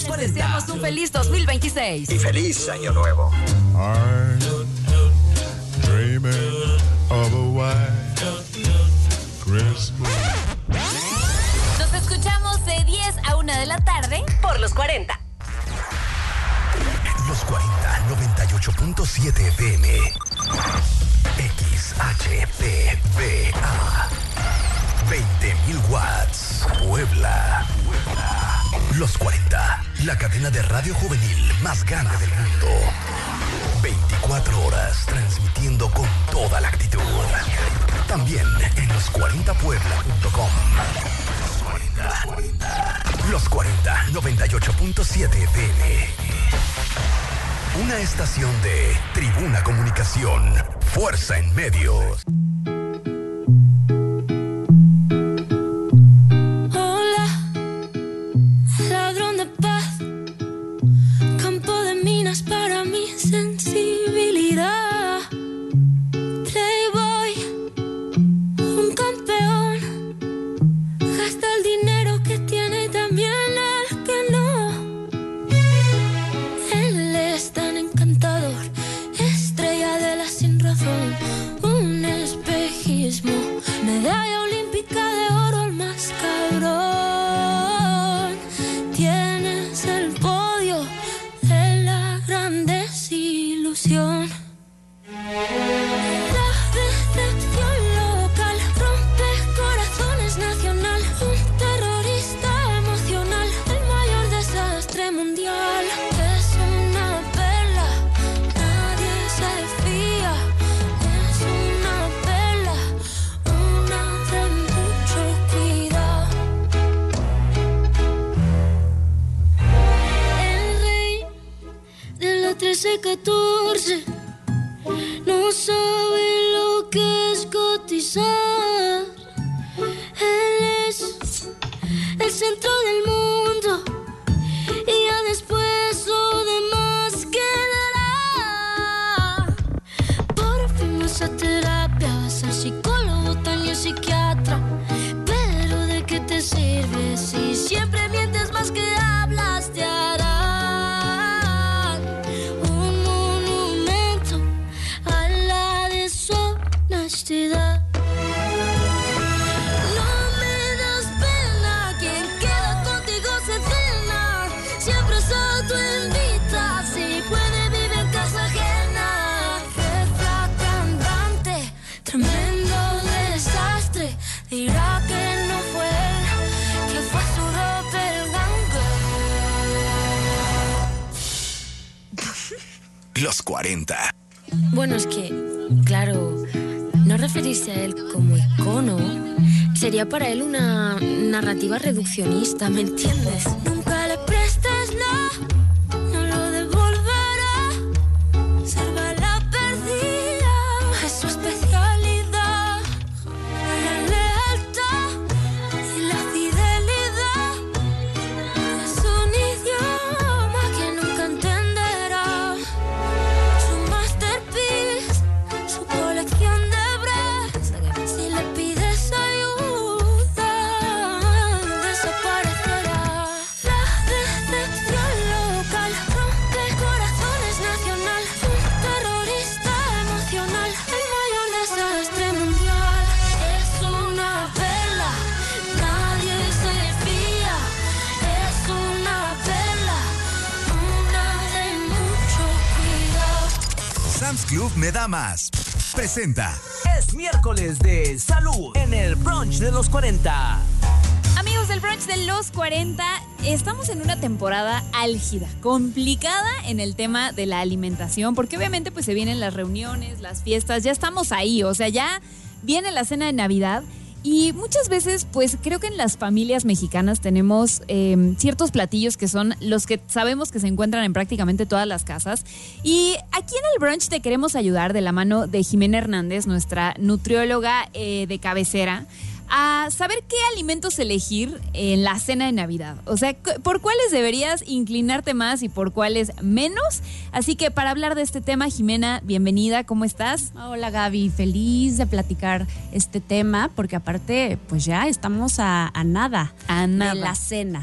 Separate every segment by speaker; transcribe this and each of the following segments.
Speaker 1: los 40.
Speaker 2: Deseamos un feliz 2026.
Speaker 1: Y feliz año nuevo.
Speaker 3: I'm dreaming of a white Christmas.
Speaker 2: Nos escuchamos de 10 a 1 de la tarde por los 40.
Speaker 4: Los 40, 98.7 FM. XHPBA. 20.000 watts. Puebla. Los 40, la cadena de radio juvenil más grande del mundo. 24 horas transmitiendo con toda la actitud. También en los40puebla.com. Los 40, 98.7 FM. Una estación de Tribuna Comunicación. Fuerza en medios.
Speaker 5: Hola, ladrón de paz, campo de minas para mi sensibilidad. Playboy, un campeón, gasta el dinero que tiene y también el que no. Él es tan encantador, estrella de la sin razón, un espejismo, medalla olímpica de oro, el más cabrón. Tienes el podio de la gran desilusión. La decepción local rompe corazones nacional, un terrorista emocional, el mayor desastre mundial. Es una perla, nadie se fía. Es una perla, una de mucho cuidado. El rey de la 13-14 no sabe lo que es cotizar. Él es el centro del mundo y ya después lo demás quedará. Por fin vas a terapia, vas al psicólogo, también psiquiatra. Pero ¿de qué te sirve si siempre mientes más que hablas? Te harán un monumento a la deshonestidad. No me das pena, quien queda contigo se cena. Siempre es autoinvita, si puede vive en casa ajena. Jefa cantante, tremendo desastre. Dirá que no fue él, que fue su doppelganger.
Speaker 4: Los 40.
Speaker 5: Bueno, es que, claro, no referirse a él como icono sería para él una narrativa reduccionista, ¿me entiendes? Nunca le prestes nada, no lo devolverá. Salva la perdida, es su especialidad. La lealtad y la fidelidad es un idioma que nunca entenderá. Su masterpiece, su colección de bras. Si le pides ayuda, desaparecerá. La decepción local rompe corazones nacional, un terrorista emocional, el mayor desastre mundial. Es una perla, nadie se fía. Es una perla, una de mucho cuidado.
Speaker 4: Sam's Club me da más. Presenta.
Speaker 1: Es miércoles de salud en el brunch de los 40.
Speaker 2: Amigos del brunch de los 40, estamos en una temporada álgida, complicada en el tema de la alimentación, porque obviamente pues se vienen las reuniones, las fiestas, ya estamos ahí, o sea, ya viene la cena de Navidad. Y muchas veces, pues creo que en las familias mexicanas tenemos ciertos platillos que son los que sabemos que se encuentran en prácticamente todas las casas. Y aquí en el brunch te queremos ayudar de la mano de Jimena Hernández, nuestra nutrióloga de cabecera, a saber qué alimentos elegir en la cena de Navidad. O sea, por cuáles deberías inclinarte más y por cuáles menos. Así que para hablar de este tema, Jimena, bienvenida, ¿cómo estás?
Speaker 6: Hola Gaby, feliz de platicar este tema porque aparte pues ya estamos a nada de la cena.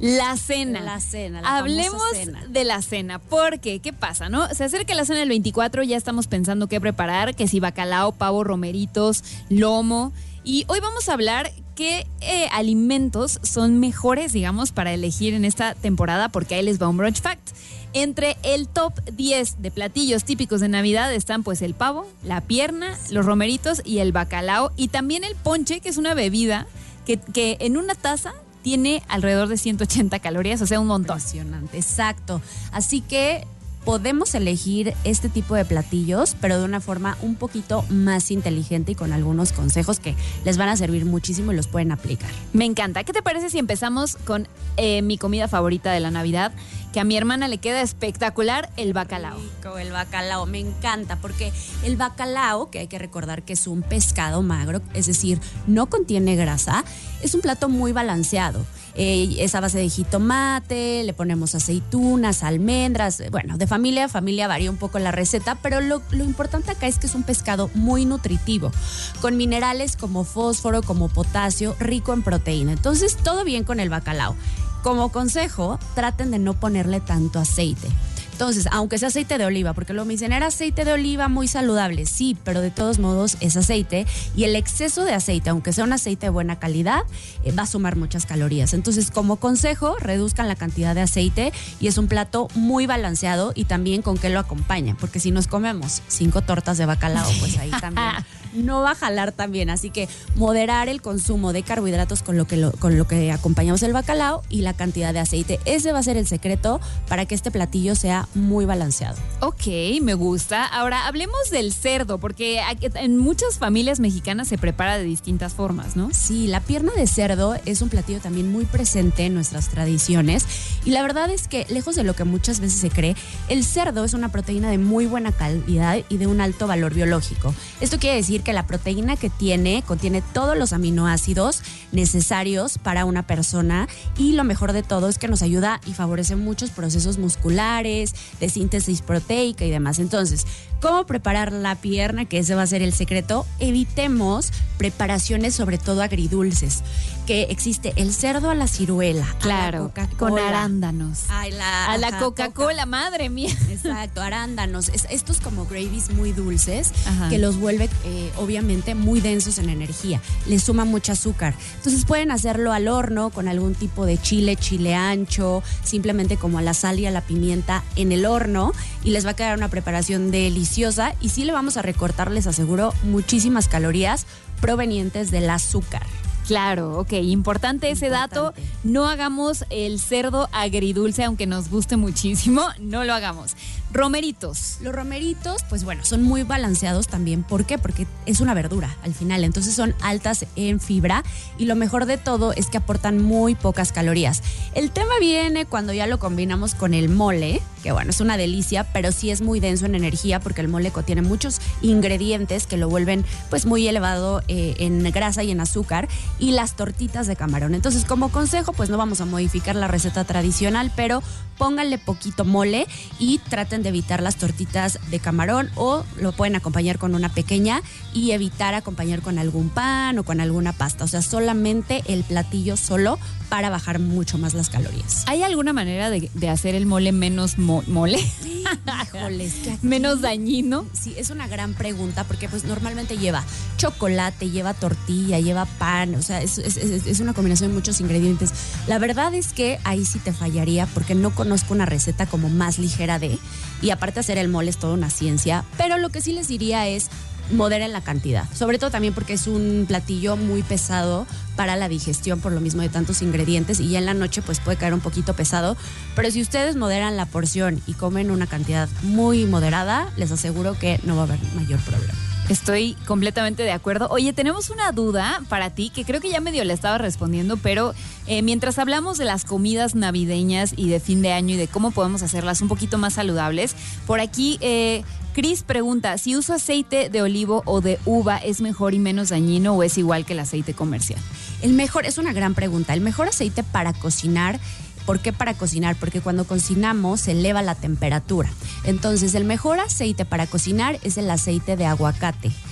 Speaker 2: La cena.
Speaker 6: La cena, la
Speaker 2: Hablemos
Speaker 6: famosa cena.
Speaker 2: de la cena, porque, ¿qué pasa, no? Se acerca la cena del 24, ya estamos pensando qué preparar, que si bacalao, pavo, romeritos, lomo. Y hoy vamos a hablar qué alimentos son mejores, digamos, para elegir en esta temporada, porque ahí les va un brunch fact. Entre el top 10 de platillos típicos de Navidad están pues el pavo, la pierna, los romeritos y el bacalao. Y también el ponche, que es una bebida que en una taza tiene alrededor de 180 calorías, o sea, un montón.
Speaker 6: Impresionante, exacto. Así que podemos elegir este tipo de platillos, pero de una forma un poquito más inteligente y con algunos consejos que les van a servir muchísimo y los pueden aplicar.
Speaker 2: Me encanta. ¿Qué te parece si empezamos con mi comida favorita de la Navidad? Que a mi hermana le queda espectacular, el bacalao.
Speaker 6: Rico, el bacalao, me encanta, porque el bacalao, que hay que recordar que es un pescado magro, es decir, no contiene grasa, es un plato muy balanceado. Es a base de jitomate, le ponemos aceitunas, almendras, bueno, de familia a familia varía un poco la receta, pero lo importante acá es que es un pescado muy nutritivo, con minerales como fósforo, como potasio, rico en proteína. Entonces, todo bien con el bacalao. Como consejo, traten de no ponerle tanto aceite. Entonces, aunque sea aceite de oliva, porque lo me dicen, era aceite de oliva muy saludable, sí, pero de todos modos es aceite y el exceso de aceite, aunque sea un aceite de buena calidad, va a sumar muchas calorías. Entonces, como consejo, reduzcan la cantidad de aceite y es un plato muy balanceado y también con qué lo acompaña, porque si nos comemos 5 tortas de bacalao, pues ahí también no va a jalar tan bien. Así que moderar el consumo de carbohidratos con lo que acompañamos el bacalao y la cantidad de aceite. Ese va a ser el secreto para que este platillo sea muy balanceado.
Speaker 2: Ok, me gusta. Ahora, hablemos del cerdo, porque en muchas familias mexicanas se prepara de distintas formas, ¿no?
Speaker 6: Sí, la pierna de cerdo es un platillo también muy presente en nuestras tradiciones y la verdad es que, lejos de lo que muchas veces se cree, el cerdo es una proteína de muy buena calidad y de un alto valor biológico. Esto quiere decir que la proteína que contiene todos los aminoácidos necesarios para una persona y lo mejor de todo es que nos ayuda y favorece muchos procesos musculares, de síntesis proteica y demás. Entonces, ¿cómo preparar la pierna? Que ese va a ser el secreto. Evitemos preparaciones sobre todo agridulces, que existe el cerdo a la ciruela,
Speaker 2: claro,
Speaker 6: a la Coca-Cola,
Speaker 2: con arándanos.
Speaker 6: A
Speaker 2: la Coca-Cola, madre mía.
Speaker 6: Exacto, arándanos. Estos como gravies muy dulces,
Speaker 2: Ajá.
Speaker 6: que los vuelve obviamente muy densos en energía. Les suma mucho azúcar. Entonces pueden hacerlo al horno con algún tipo de chile ancho, simplemente como a la sal y a la pimienta en el horno y les va a quedar una preparación deliciosa y sí le vamos a recortar, les aseguro, muchísimas calorías provenientes del azúcar.
Speaker 2: Claro, ok, importante ese dato. No hagamos el cerdo agridulce, aunque nos guste muchísimo, no lo hagamos. Romeritos.
Speaker 6: Los romeritos, pues bueno, son muy balanceados también. ¿Por qué? Porque es una verdura al final, entonces son altas en fibra y lo mejor de todo es que aportan muy pocas calorías. El tema viene cuando ya lo combinamos con el mole, que bueno, es una delicia, pero sí es muy denso en energía porque el mole contiene muchos ingredientes que lo vuelven pues muy elevado en grasa y en azúcar, y las tortitas de camarón. Entonces, como consejo, pues no vamos a modificar la receta tradicional, pero pónganle poquito mole y traten de evitar las tortitas de camarón o lo pueden acompañar con una pequeña y evitar acompañar con algún pan o con alguna pasta. O sea, solamente el platillo solo para bajar mucho más las calorías.
Speaker 2: ¿Hay alguna manera de hacer el mole menos mole?
Speaker 6: Híjoles, que aquí,
Speaker 2: menos dañino.
Speaker 6: Sí, es una gran pregunta porque pues normalmente lleva chocolate, lleva tortilla, lleva pan, o sea, es una combinación de muchos ingredientes. La verdad es que ahí sí te fallaría porque no conozco una receta como más ligera y aparte hacer el mole es toda una ciencia, pero lo que sí les diría es moderen la cantidad, sobre todo también porque es un platillo muy pesado para la digestión por lo mismo de tantos ingredientes y ya en la noche pues puede caer un poquito pesado, pero si ustedes moderan la porción y comen una cantidad muy moderada, les aseguro que no va a haber mayor problema.
Speaker 2: Estoy completamente de acuerdo. Oye, tenemos una duda para ti que creo que ya medio le estaba respondiendo, pero mientras hablamos de las comidas navideñas y de fin de año y de cómo podemos hacerlas un poquito más saludables, por aquí Cris pregunta, si uso aceite de olivo o de uva, ¿es mejor y menos dañino o es igual que el aceite comercial?
Speaker 6: El mejor, es una gran pregunta, el mejor aceite para cocinar. ¿Por qué para cocinar? Porque cuando cocinamos se eleva la temperatura. Entonces, el mejor aceite para cocinar es el aceite de aguacate.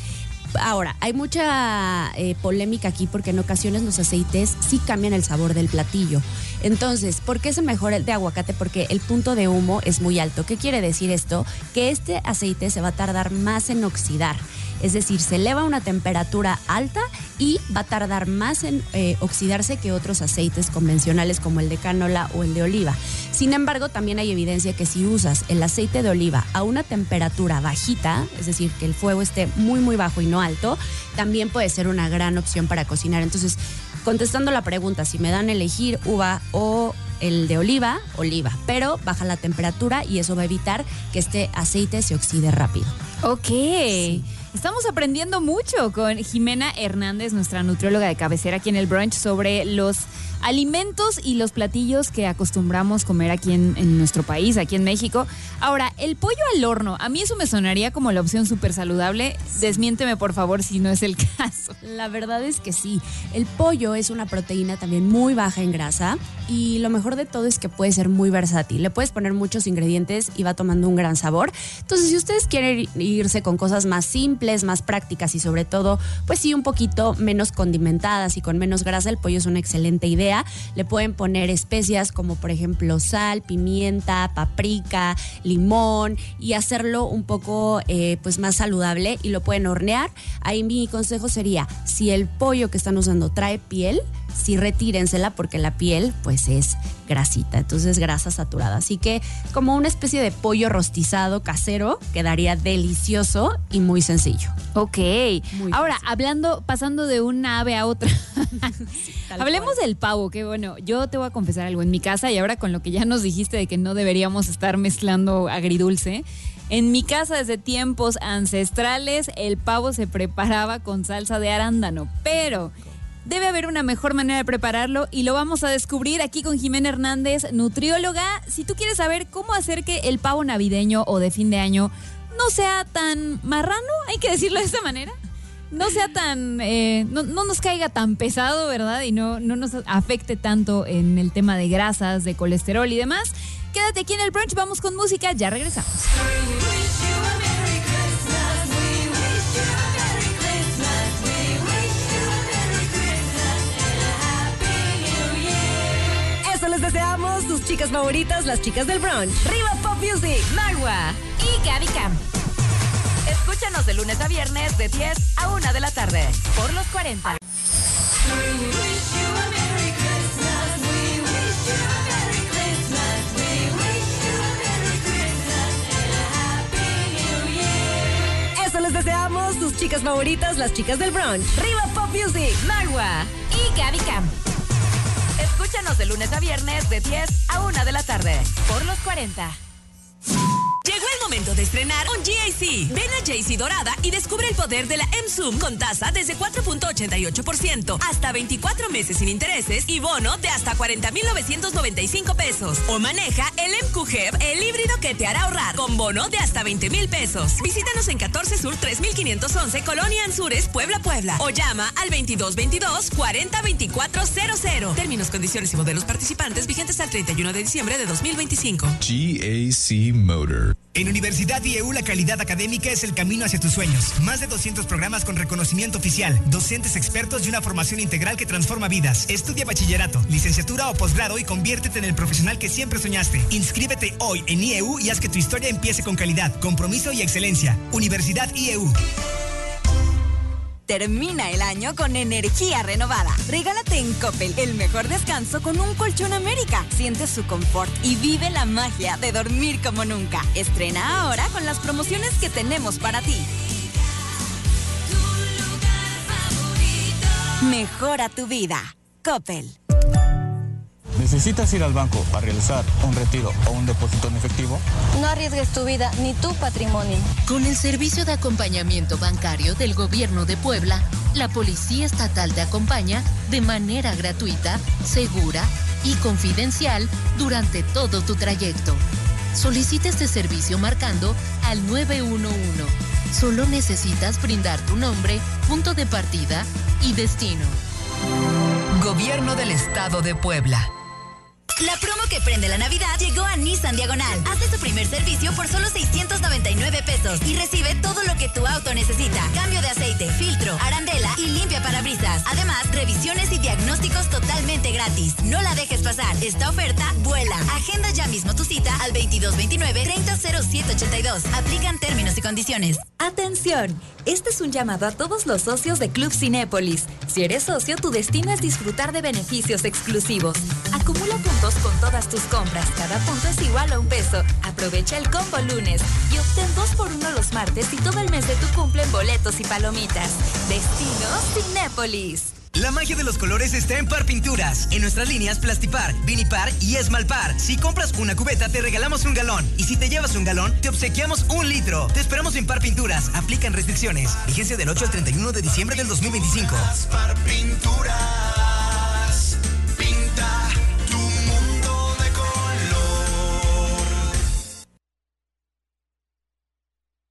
Speaker 6: Ahora, hay mucha polémica aquí porque en ocasiones los aceites sí cambian el sabor del platillo. Entonces, ¿por qué es mejor el de aguacate? Porque el punto de humo es muy alto. ¿Qué quiere decir esto? Que este aceite se va a tardar más en oxidar. Es decir, se eleva a una temperatura alta y va a tardar más en oxidarse que otros aceites convencionales como el de canola o el de oliva. Sin embargo, también hay evidencia que si usas el aceite de oliva a una temperatura bajita, es decir, que el fuego esté muy muy bajo y no alto, también puede ser una gran opción para cocinar. Entonces, contestando la pregunta, si me dan a elegir uva o el de oliva, pero baja la temperatura y eso va a evitar que este aceite se oxide rápido.
Speaker 2: Ok. Sí. Estamos aprendiendo mucho con Jimena Hernández, nuestra nutrióloga de cabecera aquí en el brunch, sobre los alimentos y los platillos que acostumbramos comer aquí en nuestro país, aquí en México. Ahora, el pollo al horno, a mí eso me sonaría como la opción súper saludable. Desmiénteme, por favor, si no es el caso.
Speaker 6: La verdad es que sí. El pollo es una proteína también muy baja en grasa y lo mejor de todo es que puede ser muy versátil. Le puedes poner muchos ingredientes y va tomando un gran sabor. Entonces, si ustedes quieren irse con cosas más simples, más prácticas y sobre todo, pues sí, un poquito menos condimentadas y con menos grasa, el pollo es una excelente idea. Le pueden poner especias como por ejemplo sal, pimienta, paprika, limón y hacerlo un poco pues más saludable y lo pueden hornear. Ahí mi consejo sería, si el pollo que están usando trae piel, sí retírensela porque la piel pues es grasita, entonces grasa saturada. Así que como una especie de pollo rostizado casero quedaría delicioso y muy sencillo.
Speaker 2: Ok. Muy ahora, sencillo. Pasando de una ave a otra, sí, hablemos del pavo, que bueno, yo te voy a confesar algo. En mi casa, y ahora con lo que ya nos dijiste de que no deberíamos estar mezclando agridulce, en mi casa desde tiempos ancestrales el pavo se preparaba con salsa de arándano, pero debe haber una mejor manera de prepararlo y lo vamos a descubrir aquí con Jimena Hernández, nutrióloga. Si tú quieres saber cómo hacer que el pavo navideño o de fin de año no sea tan marrano, hay que decirlo de esta manera, no sea tan, no nos caiga tan pesado, ¿verdad? Y no nos afecte tanto en el tema de grasas, de colesterol y demás. Quédate aquí en el brunch, vamos con música, ya regresamos.
Speaker 1: Les deseamos sus chicas favoritas, las chicas del brunch. Riva Pop Music, Marwa y Gaby Camp. Escúchanos de lunes a viernes de 10 a 1 de la tarde por los 40. Eso les deseamos sus chicas favoritas, las chicas del brunch. Riva Pop Music, Marwa y Gaby Camp. Escúchanos de lunes a viernes de 10 a 1 de la tarde por los 40.
Speaker 7: Llegó el momento de estrenar un GAC. Ven a JC Dorada y descubre el poder de la M-Zoom con tasa desde 4.88%, hasta 24 meses sin intereses y bono de hasta 40,995 pesos. O maneja el MQHEV, el híbrido que te hará ahorrar, con bono de hasta 20,000 pesos. Visítanos en 14 Sur 3511, Colonia Anzures, Puebla. O llama al 2222-402400. Términos, condiciones y modelos participantes vigentes al 31 de diciembre de 2025.
Speaker 3: GAC Motor.
Speaker 8: En Universidad IEU la calidad académica es el camino hacia tus sueños. Más de 200 programas con reconocimiento oficial, docentes expertos y una formación integral que transforma vidas. Estudia bachillerato, licenciatura o posgrado y conviértete en el profesional que siempre soñaste. Inscríbete hoy en IEU y haz que tu historia empiece con calidad, compromiso y excelencia. Universidad IEU.
Speaker 1: Termina el año con energía renovada. Regálate en Coppel el mejor descanso con un colchón América. Siente su confort y vive la magia de dormir como nunca. Estrena ahora con las promociones que tenemos para ti. Mejora tu vida. Coppel.
Speaker 9: ¿Necesitas ir al banco para realizar un retiro o un depósito en efectivo?
Speaker 10: No arriesgues tu vida ni tu patrimonio.
Speaker 11: Con el servicio de acompañamiento bancario del Gobierno de Puebla, la Policía Estatal te acompaña de manera gratuita, segura y confidencial durante todo tu trayecto. Solicita este servicio marcando al 911. Solo necesitas brindar tu nombre, punto de partida y destino.
Speaker 12: Gobierno del Estado de Puebla.
Speaker 1: La promo que prende la Navidad llegó a Nissan Diagonal. Haz tu primer servicio por solo 699 pesos y recibe todo lo que tu auto necesita. Cambio de aceite, filtro, arandela y limpia parabrisas. Además, revisiones y diagnósticos totalmente gratis. No la dejes pasar. Esta oferta vuela. Agenda ya mismo tu cita al 2229-300782. Aplican términos y condiciones.
Speaker 12: ¡Atención! Este es un llamado a todos los socios de Club Cinépolis. Si eres socio, tu destino es disfrutar de beneficios exclusivos. Acumula puntos con todas tus compras. Cada punto es igual a $1. Aprovecha el combo lunes y obtén 2x1 los martes y todo el mes de tu cumple en boletos y palomitas. Destino Cinépolis.
Speaker 8: La magia de los colores está en Par Pinturas. En nuestras líneas Plastipar, Vinipar y Esmalpar. Si compras una cubeta, te regalamos un galón. Y si te llevas un galón, te obsequiamos 1 litro. Te esperamos en Par Pinturas. Aplican restricciones. Vigencia del 8 al 31 de diciembre del 2025.
Speaker 13: Par Pinturas.